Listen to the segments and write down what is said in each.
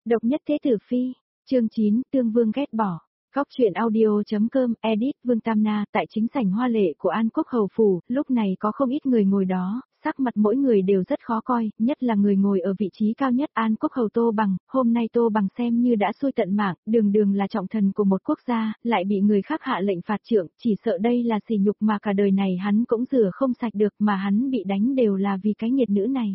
Độc nhất thế tử phi, chương 9, Tương Vương ghét bỏ. Góc truyện audio.com, edit Vương Tam Na. Tại chính sảnh hoa lệ của An Quốc Hầu Phủ, lúc này có không ít người ngồi đó, sắc mặt mỗi người đều rất khó coi, nhất là người ngồi ở vị trí cao nhất An Quốc Hầu Tô Bằng. Hôm nay Tô Bằng xem như đã xui tận mạng, đường đường là trọng thần của một quốc gia, lại bị người khác hạ lệnh phạt trượng, chỉ sợ đây là sỉ nhục mà cả đời này hắn cũng rửa không sạch được, mà hắn bị đánh đều là vì cái nghiệt nữ này.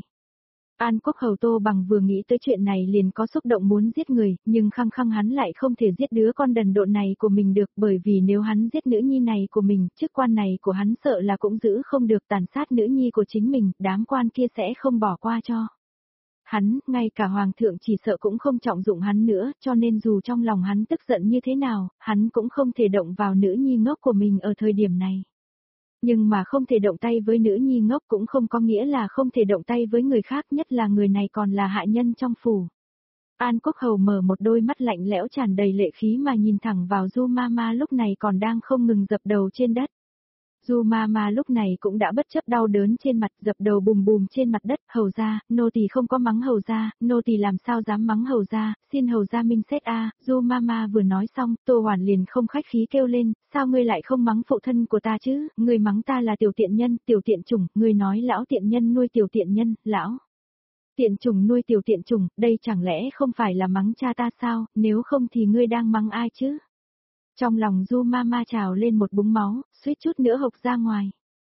An Quốc Hầu Tô Bằng vừa nghĩ tới chuyện này liền có xúc động muốn giết người, nhưng khăng khăng hắn lại không thể giết đứa con đần độn này của mình được, bởi vì nếu hắn giết nữ nhi này của mình, chức quan này của hắn sợ là cũng giữ không được, tàn sát nữ nhi của chính mình, đám quan kia sẽ không bỏ qua cho hắn, ngay cả hoàng thượng chỉ sợ cũng không trọng dụng hắn nữa, cho nên dù trong lòng hắn tức giận như thế nào, hắn cũng không thể động vào nữ nhi ngốc của mình ở thời điểm này. Nhưng mà không thể động tay với nữ nhi ngốc cũng không có nghĩa là không thể động tay với người khác, nhất là người này còn là hạ nhân trong phủ. An Quốc Hầu mở một đôi mắt lạnh lẽo tràn đầy lệ khí mà nhìn thẳng vào Du Mama lúc này còn đang không ngừng dập đầu trên đất. Du Mama lúc này cũng đã bất chấp đau đớn trên mặt, dập đầu bùm bùm trên mặt đất. Hầu gia, nô tỳ không có mắng hầu gia, nô tỳ làm sao dám mắng hầu gia, xin hầu gia minh xét a. Du Mama vừa nói xong, Tô Hoàn liền không khách khí kêu lên, sao ngươi lại không mắng phụ thân của ta chứ, ngươi mắng ta là tiểu tiện nhân, tiểu tiện chủng, ngươi nói lão tiện nhân nuôi tiểu tiện nhân, lão tiện chủng nuôi tiểu tiện chủng, đây chẳng lẽ không phải là mắng cha ta sao, nếu không thì ngươi đang mắng ai chứ? Trong lòng Du Mama trào lên một búng máu, suýt chút nữa hộc ra ngoài.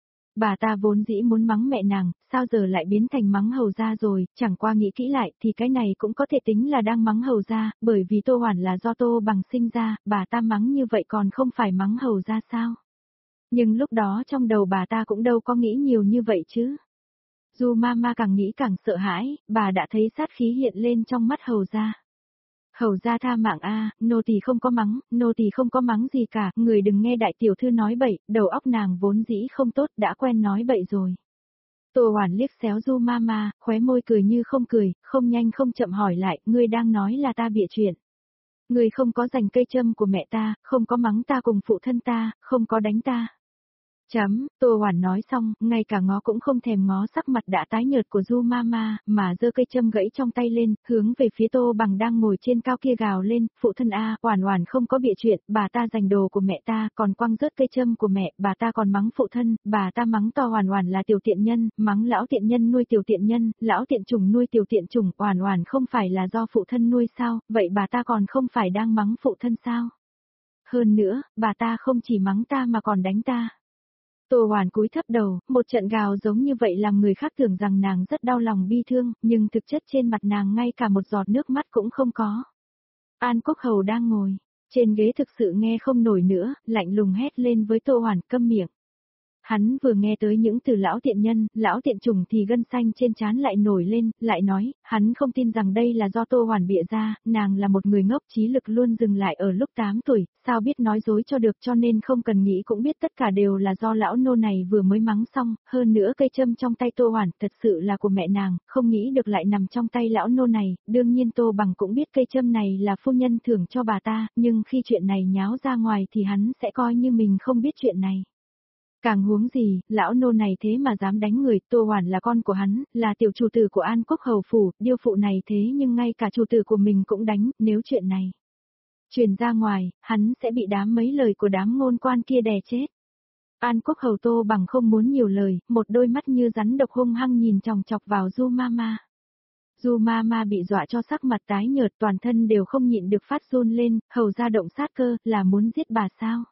Bà ta vốn dĩ muốn mắng mẹ nàng, sao giờ lại biến thành mắng hầu gia rồi, chẳng qua nghĩ kỹ lại thì cái này cũng có thể tính là đang mắng hầu gia, bởi vì Tô Hoàn là do Tô Bằng sinh ra, bà ta mắng như vậy còn không phải mắng hầu gia sao? Nhưng lúc đó trong đầu bà ta cũng đâu có nghĩ nhiều như vậy chứ. Du Mama càng nghĩ càng sợ hãi, bà đã thấy sát khí hiện lên trong mắt hầu gia. Hầu gia tha mạng a, nô tỳ không có mắng, nô tỳ không có mắng gì cả, người đừng nghe đại tiểu thư nói bậy, đầu óc nàng vốn dĩ không tốt, đã quen nói bậy rồi. Tô Hoàn liếc xéo Du Mama, khóe môi cười như không cười, không nhanh không chậm hỏi lại, ngươi đang nói là ta bịa chuyện. Ngươi không có giành cây châm của mẹ ta, không có mắng ta cùng phụ thân ta, không có đánh ta. Tô Hoàn nói xong, ngay cả ngó cũng không thèm ngó sắc mặt đã tái nhợt của Du Mama, mà giơ cây châm gãy trong tay lên, hướng về phía Tô Bằng đang ngồi trên cao kia gào lên, phụ thân a, Hoàn Hoàn không có bịa chuyện, bà ta giành đồ của mẹ ta, còn quăng rớt cây châm của mẹ, bà ta còn mắng phụ thân, bà ta mắng to Hoàn Hoàn là tiểu tiện nhân, mắng lão tiện nhân nuôi tiểu tiện nhân, lão tiện chủng nuôi tiểu tiện chủng, Hoàn Hoàn không phải là do phụ thân nuôi sao, vậy bà ta còn không phải đang mắng phụ thân sao? Hơn nữa, bà ta không chỉ mắng ta mà còn đánh ta. Tô Hoàn cúi thấp đầu, một trận gào giống như vậy làm người khác tưởng rằng nàng rất đau lòng bi thương, nhưng thực chất trên mặt nàng ngay cả một giọt nước mắt cũng không có. An Quốc Hầu đang ngồi trên ghế thực sự nghe không nổi nữa, lạnh lùng hét lên với Tô Hoàn, câm miệng. Hắn vừa nghe tới những từ lão tiện nhân, lão tiện chủng thì gân xanh trên trán lại nổi lên, lại nói, hắn không tin rằng đây là do Tô Hoàn bịa ra, nàng là một người ngốc, trí lực luôn dừng lại ở lúc 8 tuổi, sao biết nói dối cho được, cho nên không cần nghĩ cũng biết tất cả đều là do lão nô này vừa mới mắng xong, hơn nữa cây châm trong tay Tô Hoàn thật sự là của mẹ nàng, không nghĩ được lại nằm trong tay lão nô này, đương nhiên Tô Bằng cũng biết cây châm này là phu nhân thưởng cho bà ta, nhưng khi chuyện này nháo ra ngoài thì hắn sẽ coi như mình không biết chuyện này. Càng huống gì, lão nô này thế mà dám đánh người, Tô Hoàn là con của hắn, là tiểu chủ tử của An Quốc Hầu Phủ, điêu phụ này thế nhưng ngay cả chủ tử của mình cũng đánh, nếu chuyện này truyền ra ngoài, hắn sẽ bị đám mấy lời của đám ngôn quan kia đè chết. An Quốc Hầu Tô Bằng không muốn nhiều lời, một đôi mắt như rắn độc hung hăng nhìn chòng chọc vào Du Mama. Du Mama bị dọa cho sắc mặt tái nhợt, toàn thân đều không nhịn được phát run lên, hầu ra động sát cơ, là muốn giết bà sao?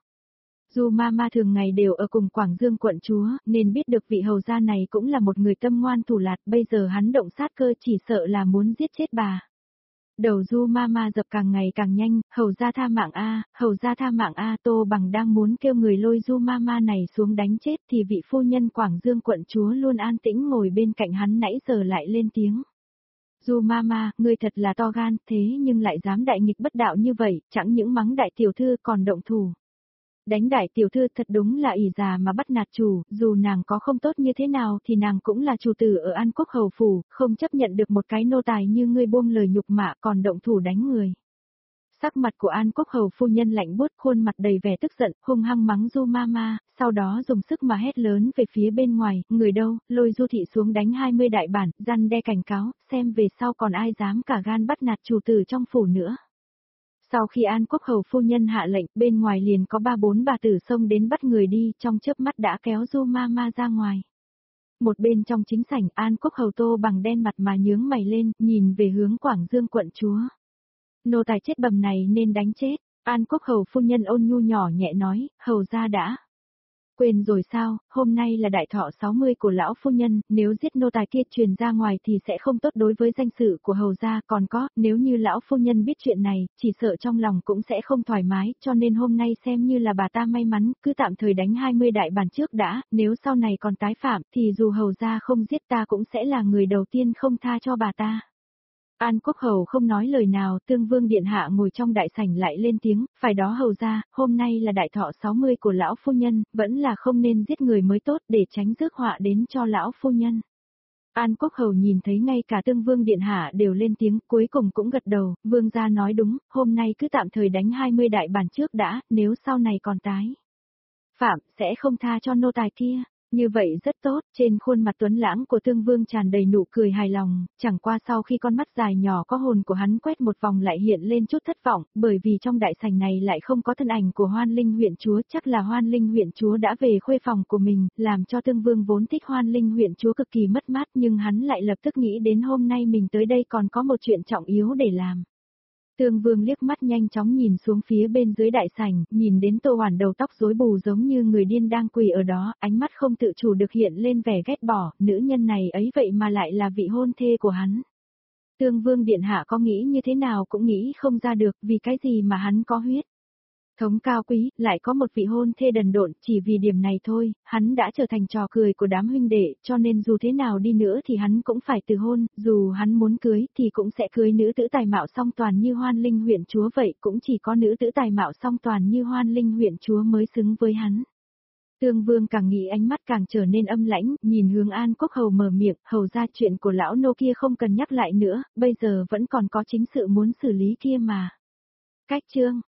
Du Mama thường ngày đều ở cùng Quảng Dương quận chúa, nên biết được vị hầu gia này cũng là một người tâm ngoan thủ lạt, bây giờ hắn động sát cơ chỉ sợ là muốn giết chết bà. Đầu Du Mama dập càng ngày càng nhanh, hầu gia tha mạng a, hầu gia tha mạng a, Tô Bằng đang muốn kêu người lôi Du Mama này xuống đánh chết thì vị phu nhân Quảng Dương quận chúa luôn an tĩnh ngồi bên cạnh hắn nãy giờ lại lên tiếng. Du Mama, ngươi thật là to gan, thế nhưng lại dám đại nghịch bất đạo như vậy, chẳng những mắng đại tiểu thư còn động thủ. Đánh đại tiểu thư thật đúng là ỷ già mà bắt nạt chủ, dù nàng có không tốt như thế nào thì nàng cũng là chủ tử ở An Quốc Hầu Phủ, không chấp nhận được một cái nô tài như ngươi buông lời nhục mạ còn động thủ đánh người. Sắc mặt của An Quốc Hầu phu nhân lạnh buốt, khuôn mặt đầy vẻ tức giận, hung hăng mắng Du Mama, sau đó dùng sức mà hét lớn về phía bên ngoài, người đâu, lôi Du thị xuống đánh 20 đại bản, răn đe cảnh cáo, xem về sau còn ai dám cả gan bắt nạt chủ tử trong phủ nữa. Sau khi An Quốc Hầu phu nhân hạ lệnh, bên ngoài liền có 3-4 bà tử xông đến bắt người đi, trong chớp mắt đã kéo Du Mama ra ngoài. Một bên trong chính sảnh, An Quốc Hầu Tô bằng đen mặt mà nhướng mày lên, nhìn về hướng Quảng Dương quận chúa. Nô tài chết bầm này nên đánh chết, An Quốc Hầu phu nhân ôn nhu nhỏ nhẹ nói, hầu gia đã. Quên rồi sao, hôm nay là đại thọ 60 của lão phu nhân, nếu giết nô tài kia truyền ra ngoài thì sẽ không tốt đối với danh dự của hầu gia, còn có, nếu như lão phu nhân biết chuyện này, chỉ sợ trong lòng cũng sẽ không thoải mái, cho nên hôm nay xem như là bà ta may mắn, cứ tạm thời đánh 20 đại bản trước đã, nếu sau này còn tái phạm, thì dù hầu gia không giết ta cũng sẽ là người đầu tiên không tha cho bà ta. An Quốc Hầu không nói lời nào, Tương Vương điện hạ ngồi trong đại sảnh lại lên tiếng, phải đó hầu gia, hôm nay là đại thọ 60 của lão phu nhân, vẫn là không nên giết người mới tốt để tránh rước họa đến cho lão phu nhân. An Quốc Hầu nhìn thấy ngay cả Tương Vương điện hạ đều lên tiếng, cuối cùng cũng gật đầu, vương gia nói đúng, hôm nay cứ tạm thời đánh 20 đại bản trước đã, nếu sau này còn tái phạm, sẽ không tha cho nô tài kia. Như vậy rất tốt, trên khuôn mặt tuấn lãng của Tương Vương tràn đầy nụ cười hài lòng, chẳng qua sau khi con mắt dài nhỏ có hồn của hắn quét một vòng lại hiện lên chút thất vọng, bởi vì trong đại sảnh này lại không có thân ảnh của Hoan Linh huyện chúa, chắc là Hoan Linh huyện chúa đã về khuê phòng của mình, làm cho Tương Vương vốn thích Hoan Linh huyện chúa cực kỳ mất mát, nhưng hắn lại lập tức nghĩ đến hôm nay mình tới đây còn có một chuyện trọng yếu để làm. Tương Vương liếc mắt nhanh chóng nhìn xuống phía bên dưới đại sảnh, nhìn đến Tô Hoàn đầu tóc rối bù giống như người điên đang quỳ ở đó, ánh mắt không tự chủ được hiện lên vẻ ghét bỏ, nữ nhân này ấy vậy mà lại là vị hôn thê của hắn. Tương Vương điện hạ có nghĩ như thế nào cũng nghĩ không ra được, vì cái gì mà hắn có huyết thống cao quý, lại có một vị hôn thê đần độn, chỉ vì điểm này thôi, hắn đã trở thành trò cười của đám huynh đệ, cho nên dù thế nào đi nữa thì hắn cũng phải từ hôn, dù hắn muốn cưới thì cũng sẽ cưới nữ tử tài mạo song toàn như Hoan Linh huyện chúa vậy, cũng chỉ có nữ tử tài mạo song toàn như Hoan Linh huyện chúa mới xứng với hắn. Tương Vương càng nghĩ ánh mắt càng trở nên âm lãnh, nhìn hướng An Quốc Hầu mở miệng, hầu ra chuyện của lão nô kia không cần nhắc lại nữa, bây giờ vẫn còn có chính sự muốn xử lý kia mà. Cách chương